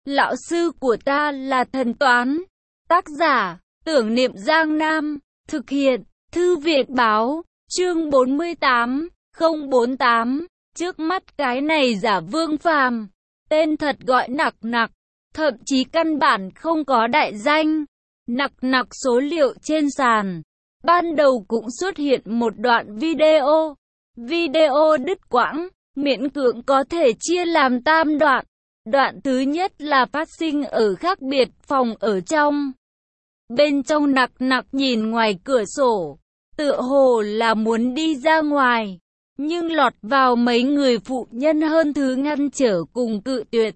Lão sư của ta là thần toán. Tác giả, Tưởng Niệm Giang Nam. Thực hiện, Thư viện báo, chương 48, 048. Trước mắt cái này giả Vương Phàm, tên thật gọi Nặc Nặc, thậm chí căn bản không có đại danh. Nặc Nặc số liệu trên sàn. Ban đầu cũng xuất hiện một đoạn video. Video đứt quãng, miễn cưỡng có thể chia làm tam đoạn. Đoạn thứ nhất là phát sinh ở khác biệt phòng ở trong. Bên trong Nặc Nặc nhìn ngoài cửa sổ, tựa hồ là muốn đi ra ngoài, nhưng lọt vào mấy người phụ nhân hơn thứ ngăn trở cùng cự tuyệt.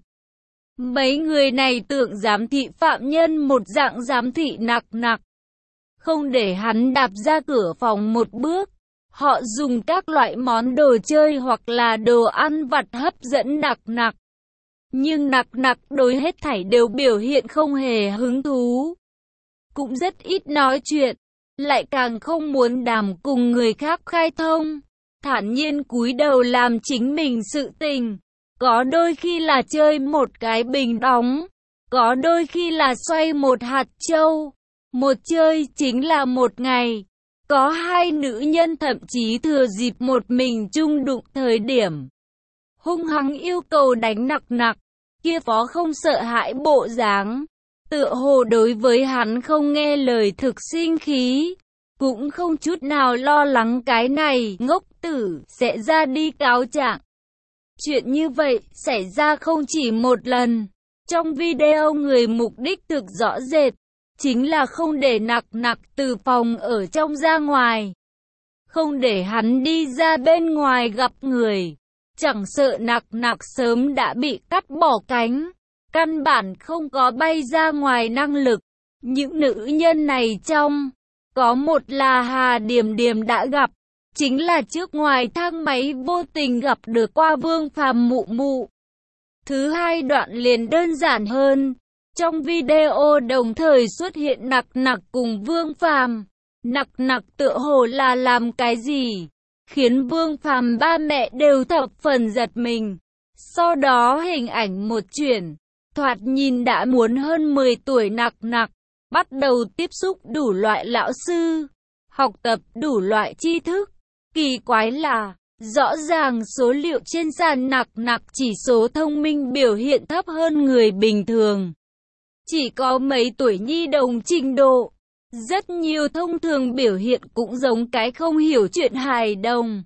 Mấy người này tưởng giám thị phạm nhân một dạng giám thị Nặc Nặc, không để hắn đạp ra cửa phòng một bước. Họ dùng các loại món đồ chơi hoặc là đồ ăn vặt hấp dẫn Nặc Nặc. Nhưng Nặc Nặc đối hết thảy đều biểu hiện không hề hứng thú. Cũng rất ít nói chuyện, lại càng không muốn đàm cùng người khác khai thông. Thản nhiên cúi đầu làm chính mình sự tình. Có đôi khi là chơi một cái bình đóng, có đôi khi là xoay một hạt châu. Một chơi chính là một ngày. Có hai nữ nhân thậm chí thừa dịp một mình chung đụng thời điểm, hung hăng yêu cầu đánh Nặc Nặc. Kia phó không sợ hãi bộ dáng, tựa hồ đối với hắn không nghe lời thực sinh khí, cũng không chút nào lo lắng cái này ngốc tử sẽ ra đi cáo trạng. Chuyện như vậy xảy ra không chỉ một lần. Trong video người mục đích thực rõ rệt, chính là không để Nặc Nặc từ phòng ở trong ra ngoài, không để hắn đi ra bên ngoài gặp người. Chẳng sợ Nặc Nặc sớm đã bị cắt bỏ cánh, căn bản không có bay ra ngoài năng lực. Những nữ nhân này trong, có một là Hà Điềm Điềm đã gặp, chính là trước ngoài thang máy vô tình gặp được qua Vương Phàm mụ mụ. Thứ hai đoạn liền đơn giản hơn. Trong video đồng thời xuất hiện Nặc Nặc cùng Vương Phàm. Nặc Nặc tựa hồ là làm cái gì, khiến Vương Phàm ba mẹ đều thập phần giật mình. Sau đó hình ảnh một chuyển, thoạt nhìn đã muốn hơn 10 tuổi Nặc Nặc, bắt đầu tiếp xúc đủ loại lão sư, học tập đủ loại tri thức. Kỳ quái là, rõ ràng số liệu trên sàn Nặc Nặc chỉ số thông minh biểu hiện thấp hơn người bình thường. Chỉ có mấy tuổi nhi đồng trình độ. Rất nhiều thông thường biểu hiện cũng giống cái không hiểu chuyện hài đồng.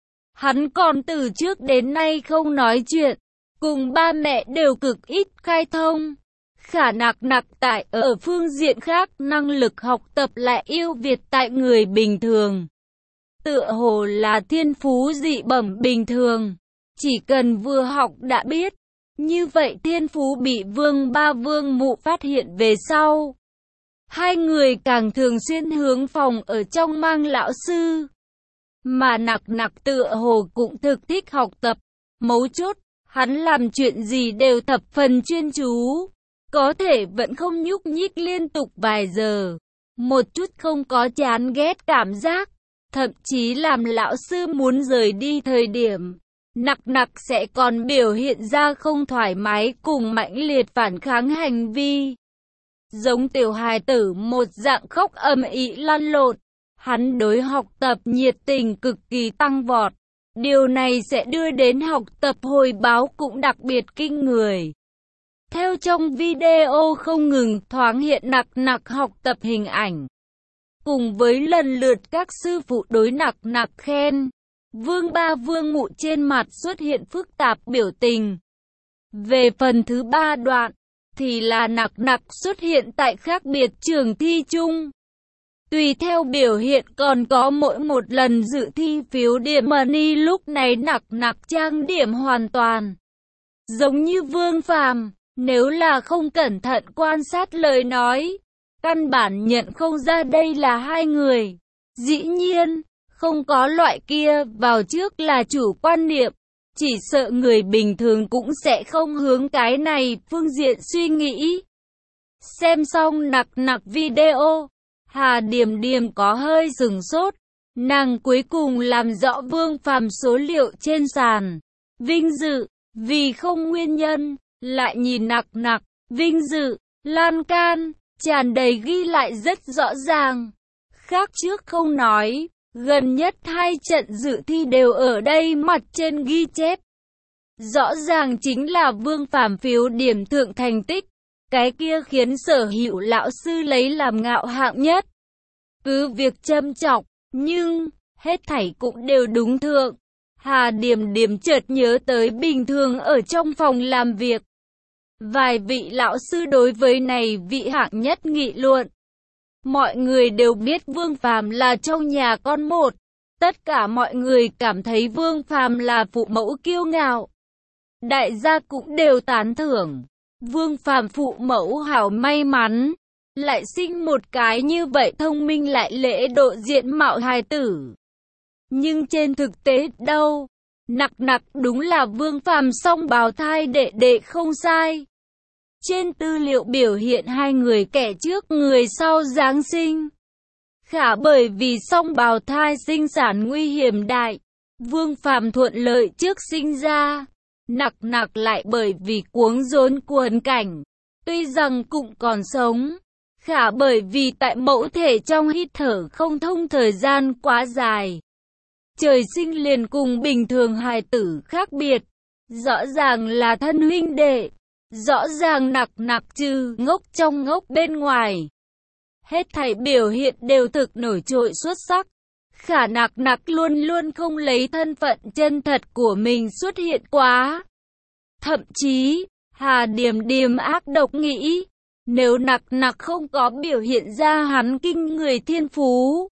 Hắn còn từ trước đến nay không nói chuyện, cùng ba mẹ đều cực ít khai thông. Khả Nặc Nặc tại ở phương diện khác năng lực học tập lại ưu việt tại người bình thường. Tựa hồ là thiên phú dị bẩm bình thường, chỉ cần vừa học đã biết. Như vậy thiên phú bị Vương ba Vương mụ phát hiện về sau, hai người càng thường xuyên hướng phòng ở trong mang lão sư. Mà Nặc Nặc tựa hồ cũng thực thích học tập. Mấu chốt, hắn làm chuyện gì đều thập phần chuyên chú, có thể vẫn không nhúc nhích liên tục vài giờ, một chút không có chán ghét cảm giác. Thậm chí làm lão sư muốn rời đi thời điểm, Nặc Nặc sẽ còn biểu hiện ra không thoải mái cùng mãnh liệt phản kháng hành vi. Giống tiểu hài tử một dạng khóc ầm ĩ lăn lộn. Hắn đối học tập nhiệt tình cực kỳ tăng vọt. Điều này sẽ đưa đến học tập hồi báo cũng đặc biệt kinh người. Theo trong video không ngừng thoáng hiện Nặc Nặc học tập hình ảnh, cùng với lần lượt các sư phụ đối Nặc Nặc khen. Vương ba Vương mụ trên mặt xuất hiện phức tạp biểu tình. Về phần thứ ba đoạn, thì là Nặc Nặc xuất hiện tại khác biệt trường thi chung. Tùy theo biểu hiện còn có mỗi một lần dự thi phiếu điểm money, lúc này Nặc Nặc trang điểm hoàn toàn giống như Vương Phàm. Nếu là không cẩn thận quan sát lời nói, căn bản nhận không ra đây là hai người. Dĩ nhiên, không có loại kia vào trước là chủ quan niệm. Chỉ sợ người bình thường cũng sẽ không hướng cái này phương diện suy nghĩ. Xem xong Nặc Nặc video, Hà Điềm Điềm có hơi sửng sốt. Nàng cuối cùng làm rõ Vương Phàm số liệu trên sàn. Vinh dự, vì không nguyên nhân, lại nhìn Nặc Nặc. vinh dự, lan can, tràn đầy ghi lại rất rõ ràng. Khác trước không nói, gần nhất 2 trận dự thi đều ở đây mặt trên ghi chép. Rõ ràng chính là Vương Phàm phiếu điểm thượng thành tích, cái kia khiến Sở Hữu lão sư lấy làm ngạo hạng nhất. Cứ việc châm chọc, nhưng hết thảy cũng đều đúng thượng. Hà Điềm Điềm chợt nhớ tới bình thường ở trong phòng làm việc. Vài vị lão sư đối với này vị hạng nhất nghị luận. Mọi người đều biết Vương Phàm là trong nhà con một. Tất cả mọi người cảm thấy Vương Phàm là phụ mẫu kiêu ngạo. Đại gia cũng đều tán thưởng. Vương Phàm phụ mẫu hảo may mắn. Lại sinh một cái như vậy thông minh lại lễ độ diện mạo hài tử. Nhưng trên thực tế đâu? Nặc đúng là Vương Phàm song bào thai đệ đệ không sai. Trên tư liệu biểu hiện 2 người kẻ trước người sau Giáng sinh. Khả bởi vì song bào thai sinh sản nguy hiểm đại, Vương Phàm thuận lợi trước sinh ra. Nặc lại bởi vì cuống rốn quần cảnh, tuy rằng cũng còn sống. Khả bởi vì tại mẫu thể trong hít thở không thông thời gian quá dài. Trời sinh liền cùng bình thường hài tử khác biệt. Rõ ràng là thân huynh đệ. Rõ ràng nặc trừ ngốc trong ngốc bên ngoài. Hết thảy biểu hiện đều thực nổi trội xuất sắc. Khả nặc luôn luôn không lấy thân phận chân thật của mình xuất hiện quá. Thậm chí, Hà Điềm Điềm ác độc nghĩ, nếu nặc không có biểu hiện ra hắn kinh người thiên phú,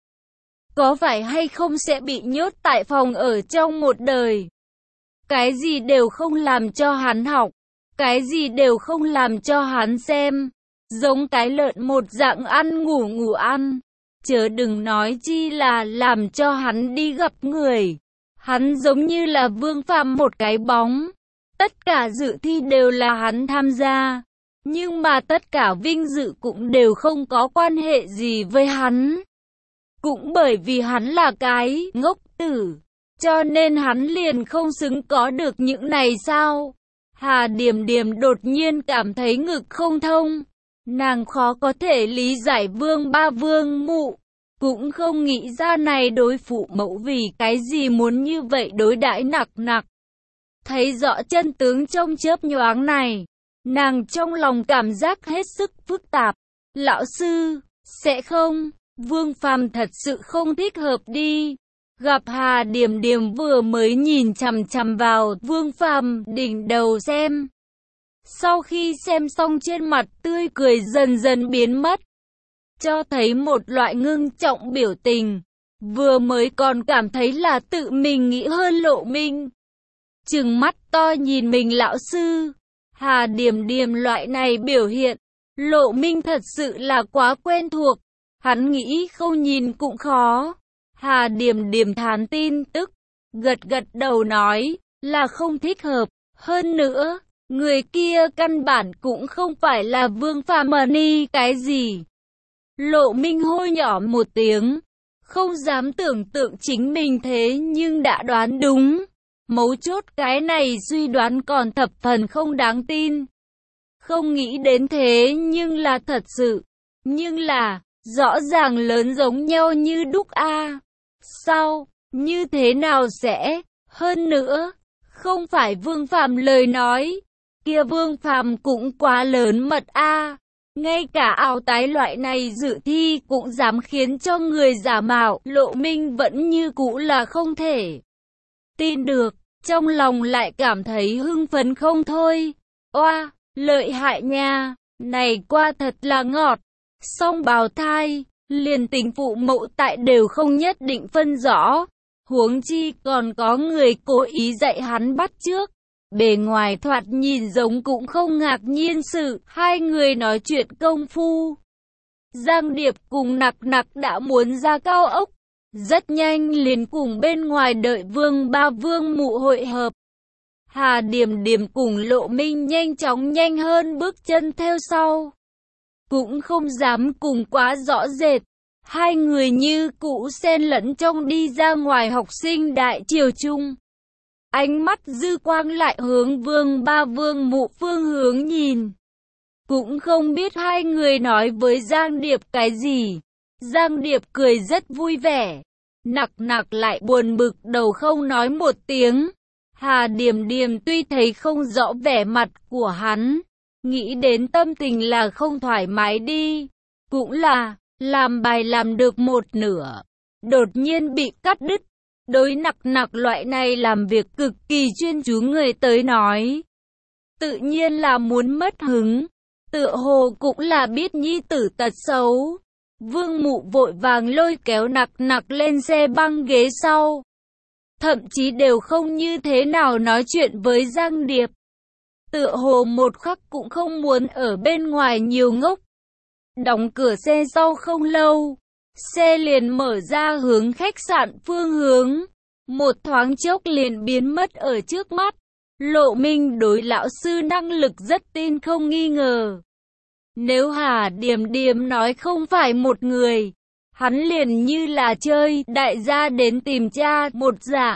có phải hay không sẽ bị nhốt tại phòng ở trong một đời. Cái gì đều không làm cho hắn học, cái gì đều không làm cho hắn xem, giống cái lợn một dạng ăn ngủ ăn. Chớ đừng nói chi là làm cho hắn đi gặp người. Hắn giống như là Vương Phàm một cái bóng. Tất cả dự thi đều là hắn tham gia. Nhưng mà tất cả vinh dự cũng đều không có quan hệ gì với hắn. Cũng bởi vì hắn là cái ngốc tử, cho nên hắn liền không xứng có được những này sao? Hà Điềm Điềm đột nhiên cảm thấy ngực không thông. Nàng khó có thể lý giải Vương Ba Vương Mụ. Cũng không nghĩ ra này đối phụ mẫu vì cái gì muốn như vậy đối đãi nặc. Thấy rõ chân tướng trong chớp nhoáng này, nàng trong lòng cảm giác hết sức phức tạp. Lão sư, sẽ không, Vương Phàm thật sự không thích hợp đi. Gặp Hà Điềm Điềm vừa mới nhìn chằm vào Vương Phàm đỉnh đầu xem. Sau khi xem xong trên mặt tươi cười dần biến mất, cho thấy một loại ngưng trọng biểu tình. Vừa mới còn cảm thấy là tự mình nghĩ hơn Lộ Minh. Trừng mắt to nhìn mình lão sư. Hà Điềm Điềm loại này biểu hiện, Lộ Minh thật sự là quá quen thuộc. Hắn nghĩ không nhìn cũng khó. Hà Điềm Điềm thán tin tức, gật đầu nói là không thích hợp. Hơn nữa, người kia căn bản cũng không phải là Vương Phàm ni cái gì. Lộ Minh hôi nhỏ một tiếng, không dám tưởng tượng chính mình thế nhưng đã đoán đúng. Mấu chốt cái này suy đoán còn thập phần không đáng tin. Không nghĩ đến thế nhưng là thật sự. Nhưng là, rõ ràng lớn giống nhau như đúc a. Sao, như thế nào sẽ? Hơn nữa, không phải Vương Phàm lời nói. Kia Vương Phàm cũng quá lớn mật a. Ngay cả ảo tái loại này dự thi cũng dám khiến cho người giả mạo. Lộ Minh vẫn như cũ là không thể tin được. Trong lòng lại cảm thấy hưng phấn không thôi. Oa, lợi hại nha, này qua thật là ngọt. Song bào thai, liền tính phụ mẫu tại đều không nhất định phân rõ. Huống chi còn có người cố ý dạy hắn bắt chước. Bề ngoài thoạt nhìn giống cũng không ngạc nhiên sự. 2 người nói chuyện công phu. Giang Điệp cùng nặc đã muốn ra cao ốc. Rất nhanh liền cùng bên ngoài đợi Vương Ba Vương Mụ hội hợp. Hà Điềm Điềm cùng Lộ Minh nhanh hơn bước chân theo sau. Cũng không dám cùng quá rõ rệt. 2 người như cũ xen lẫn trong đi ra ngoài học sinh đại triều chung. Ánh mắt dư quang lại hướng Vương Ba Vương Mụ phương hướng nhìn. cũng không biết hai người nói với Giang Điệp cái gì. Giang Điệp cười rất vui vẻ, Nặc Nặc lại buồn bực đầu không nói một tiếng. Hà Điềm Điềm tuy thấy không rõ vẻ mặt của hắn, nghĩ đến tâm tình là không thoải mái đi, cũng là làm bài làm được một nửa, đột nhiên bị cắt đứt. Đối Nặc Nặc loại này làm việc cực kỳ chuyên chú người tới nói, tự nhiên là muốn mất hứng, tựa hồ cũng là biết nhi tử tật xấu. Vương Mụ vội vàng lôi kéo Nặc Nặc lên xe băng ghế sau, thậm chí đều không như thế nào nói chuyện với Giang Điệp, tựa hồ một khắc cũng không muốn ở bên ngoài nhiều ngốc. Đóng cửa xe sau không lâu, xe liền mở ra hướng khách sạn phương hướng, một thoáng chốc liền biến mất ở trước mắt. Lộ Minh đối lão sư năng lực rất tin không nghi ngờ. Nếu Hà Điềm Điềm nói không phải một người, hắn liền như là chơi đại gia đến tìm cha một dạng,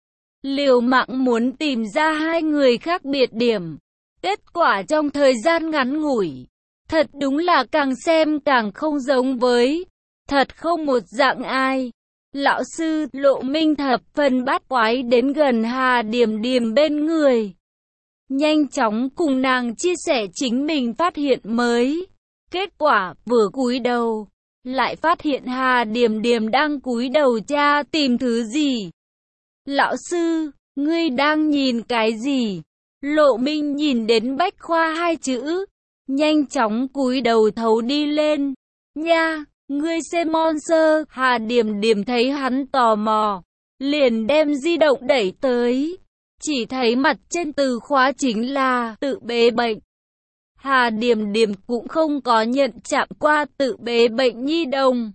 liều mạng muốn tìm ra hai người khác biệt điểm. Kết quả trong thời gian ngắn ngủi, thật đúng là càng xem càng không giống với, thật không một dạng ai. Lão sư Lộ Minh thập phần bát quái đến gần Hà Điềm Điềm bên người, nhanh chóng cùng nàng chia sẻ chính mình phát hiện mới. Kết quả vừa cúi đầu, lại phát hiện Hà Điềm Điềm đang cúi đầu tra tìm thứ gì. Lão sư, ngươi đang nhìn cái gì? Lộ Minh nhìn đến Bách Khoa hai chữ, nhanh chóng cúi đầu thấu đi lên. Nha, ngươi xem monster. Hà Điềm Điềm thấy hắn tò mò, liền đem di động đẩy tới, chỉ thấy mặt trên từ khóa chính là tự bế bệnh. Hà Điềm Điềm cũng không có nhận chạm qua tự bế bệnh nhi đồng.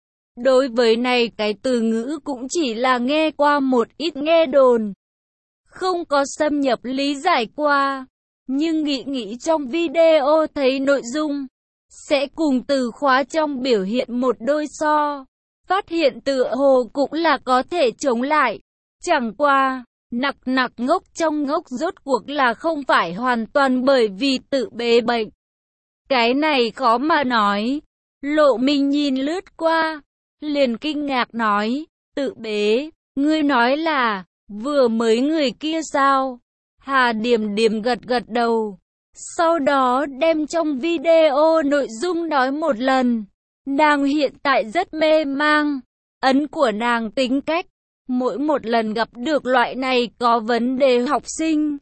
Đối với này cái từ ngữ cũng chỉ là nghe qua một ít nghe đồn, không có xâm nhập lý giải qua. Nhưng nghĩ trong video thấy nội dung, sẽ cùng từ khóa trong biểu hiện một đôi so, phát hiện tựa hồ cũng là có thể chống lại. Chẳng qua, Nặc Nặc ngốc trong ngốc rốt cuộc là không phải hoàn toàn bởi vì tự bế bệnh. Cái này khó mà nói. Lộ Minh nhìn lướt qua, liền kinh ngạc nói, tự bế, ngươi nói là vừa mới người kia sao? Hà Điềm Điềm gật gật đầu, sau đó đem trong video nội dung nói một lần. Nàng hiện tại rất mê mang, ấn của nàng tính cách, mỗi một lần gặp được loại này có vấn đề học sinh,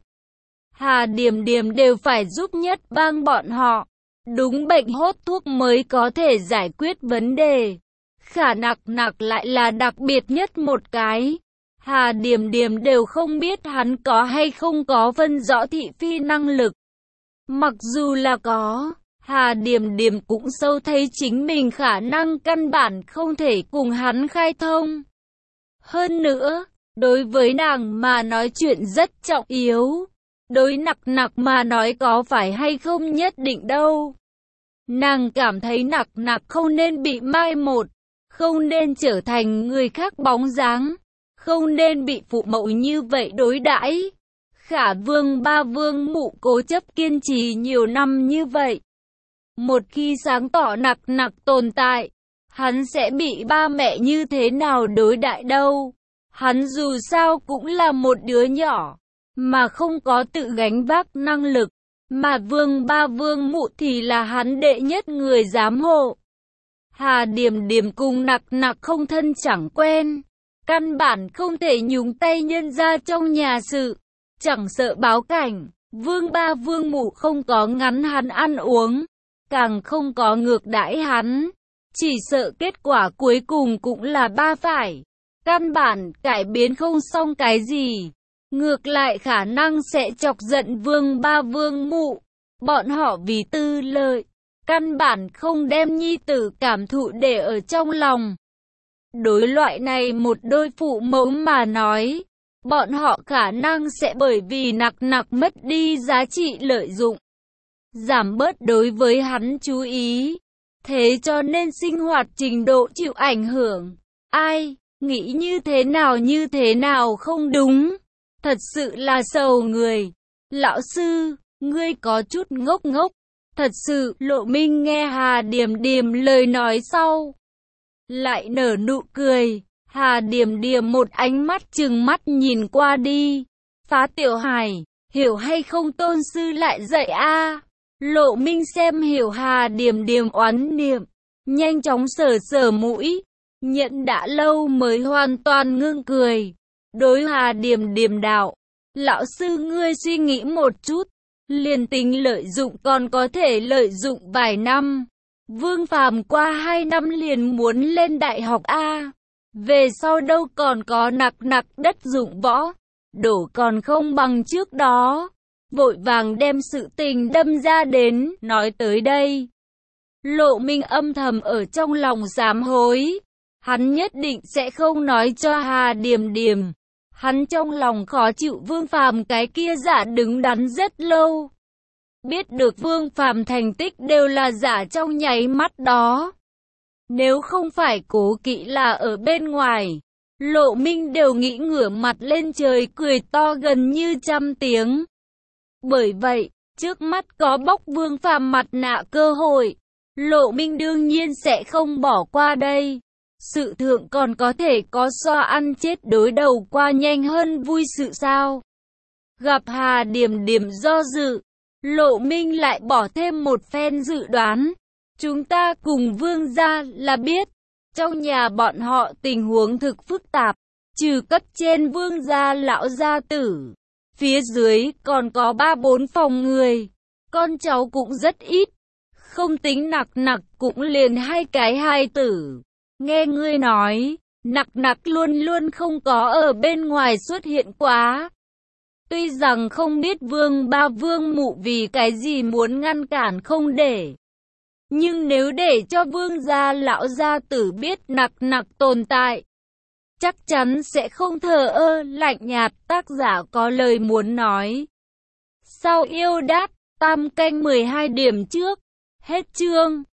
Hà Điềm Điềm đều phải giúp nhất bang bọn họ. Đúng bệnh hốt thuốc mới có thể giải quyết vấn đề. Khả Nặc Nặc lại là đặc biệt nhất một cái. Hà Điềm Điềm đều không biết hắn có hay không có phân rõ thị phi năng lực. Mặc dù là có, Hà Điềm Điềm cũng sâu thấy chính mình khả năng căn bản không thể cùng hắn khai thông. Hơn nữa, đối với nàng mà nói chuyện rất trọng yếu. Đối Nặc Nặc mà nói có phải hay không nhất định đâu. Nàng cảm thấy Nặc Nặc không nên bị mai một, không nên trở thành người khác bóng dáng, không nên bị phụ mẫu như vậy đối đãi. Khả Vương Ba Vương Mụ cố chấp kiên trì nhiều năm như vậy. Một khi sáng tỏ Nặc Nặc tồn tại, hắn sẽ bị ba mẹ như thế nào đối đãi đâu. Hắn dù sao cũng là một đứa nhỏ, mà không có tự gánh vác năng lực, mà Vương Ba Vương Mụ thì là hắn đệ nhất người giám hộ. Hà Điềm Điềm cùng Nặc Nặc không thân chẳng quen, căn bản không thể nhúng tay nhân ra trong nhà sự, chẳng sợ báo cảnh. Vương Ba Vương Mụ không có ngắn hắn ăn uống, càng không có ngược đãi hắn, chỉ sợ kết quả cuối cùng cũng là ba phải. Căn bản cải biến không xong cái gì, ngược lại khả năng sẽ chọc giận Vương Ba Vương Mụ. Bọn họ vì tư lợi, căn bản không đem nhi tử cảm thụ để ở trong lòng. Đối loại này một đôi phụ mẫu mà nói, bọn họ khả năng sẽ bởi vì Nặc Nặc mất đi giá trị lợi dụng, giảm bớt đối với hắn chú ý, thế cho nên sinh hoạt trình độ chịu ảnh hưởng. Ai nghĩ như thế nào không đúng, thật sự là sầu người. Lão sư, ngươi có chút ngốc ngốc, Thật sự, Lộ Minh nghe Hà Điềm Điềm lời nói sau, lại nở nụ cười. Hà Điềm Điềm một ánh mắt trừng mắt nhìn qua đi. Phá Tiểu Hải, hiểu hay không tôn sư lại dạy a? Lộ Minh xem hiểu Hà Điềm Điềm oán niệm, nhanh chóng sờ sờ mũi, nhận đã lâu mới hoàn toàn ngưng cười. Đối Hà Điềm Điềm đạo, lão sư ngươi suy nghĩ một chút, liền tính lợi dụng còn có thể lợi dụng vài năm. Vương Phàm qua 2 năm liền muốn lên đại học a, về sau đâu còn có nặc đất dụng võ, đổ còn không bằng trước đó. Vội vàng đem sự tình đâm ra đến, nói tới đây, Lộ Minh âm thầm ở trong lòng sám hối. Hắn nhất định sẽ không nói cho Hà Điềm Điềm. Hắn trong lòng khó chịu Vương Phàm cái kia giả đứng đắn rất lâu. Biết được Vương Phàm thành tích đều là giả trong nháy mắt đó. Nếu không phải cố kỵ là ở bên ngoài, Lộ Minh đều nghĩ ngửa mặt lên trời cười to gần như 100 tiếng. Bởi vậy, trước mắt có bóc Vương Phàm mặt nạ cơ hội, Lộ Minh đương nhiên sẽ không bỏ qua đây. Sự thượng còn có thể có so ăn chết đối đầu qua nhanh hơn vui sự sao? Gặp Hà Điềm Điềm do dự, Lộ Minh lại bỏ thêm một phen dự đoán. Chúng ta cùng Vương gia là biết, trong nhà bọn họ tình huống thực phức tạp, trừ cấp trên Vương gia lão gia tử, phía dưới còn có 3-4 phòng người, con cháu cũng rất ít, không tính nặc cũng liền 2 cái hài tử. Nghe ngươi nói, nặc luôn luôn không có ở bên ngoài xuất hiện quá. Tuy rằng không biết Vương ba Vương mụ vì cái gì muốn ngăn cản không để, nhưng nếu để cho Vương gia lão gia tử biết nặc tồn tại, chắc chắn sẽ không thờ ơ lạnh nhạt. Tác giả có lời muốn nói. Sau yêu đát, tam canh 12 điểm trước. Hết chương.